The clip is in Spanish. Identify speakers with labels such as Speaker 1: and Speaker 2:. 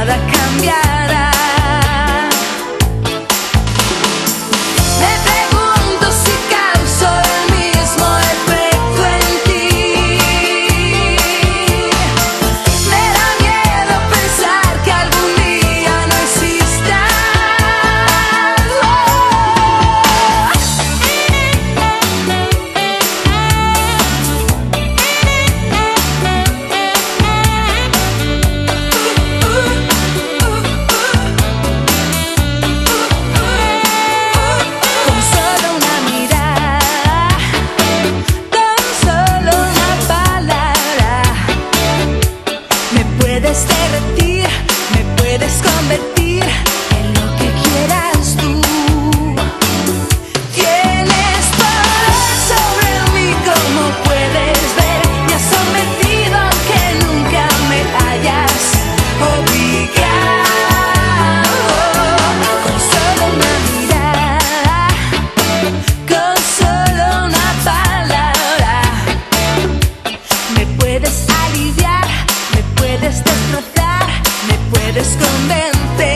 Speaker 1: nada cambiará. Me pregunto si causo el mismo efecto en ti. Me da miedo pensar que algún día no existas. Con solo una mirada, con solo una palabra, me puedes derretir, me puedes convertir en lo que quieras tú. Tienes poder sobre mí, como puedes ver, me has sometido aunque nunca me hayas obligado. Con solo una mirada, con solo una palabra, me puedes aliviar, me puedes destrozar, me puedes convencer.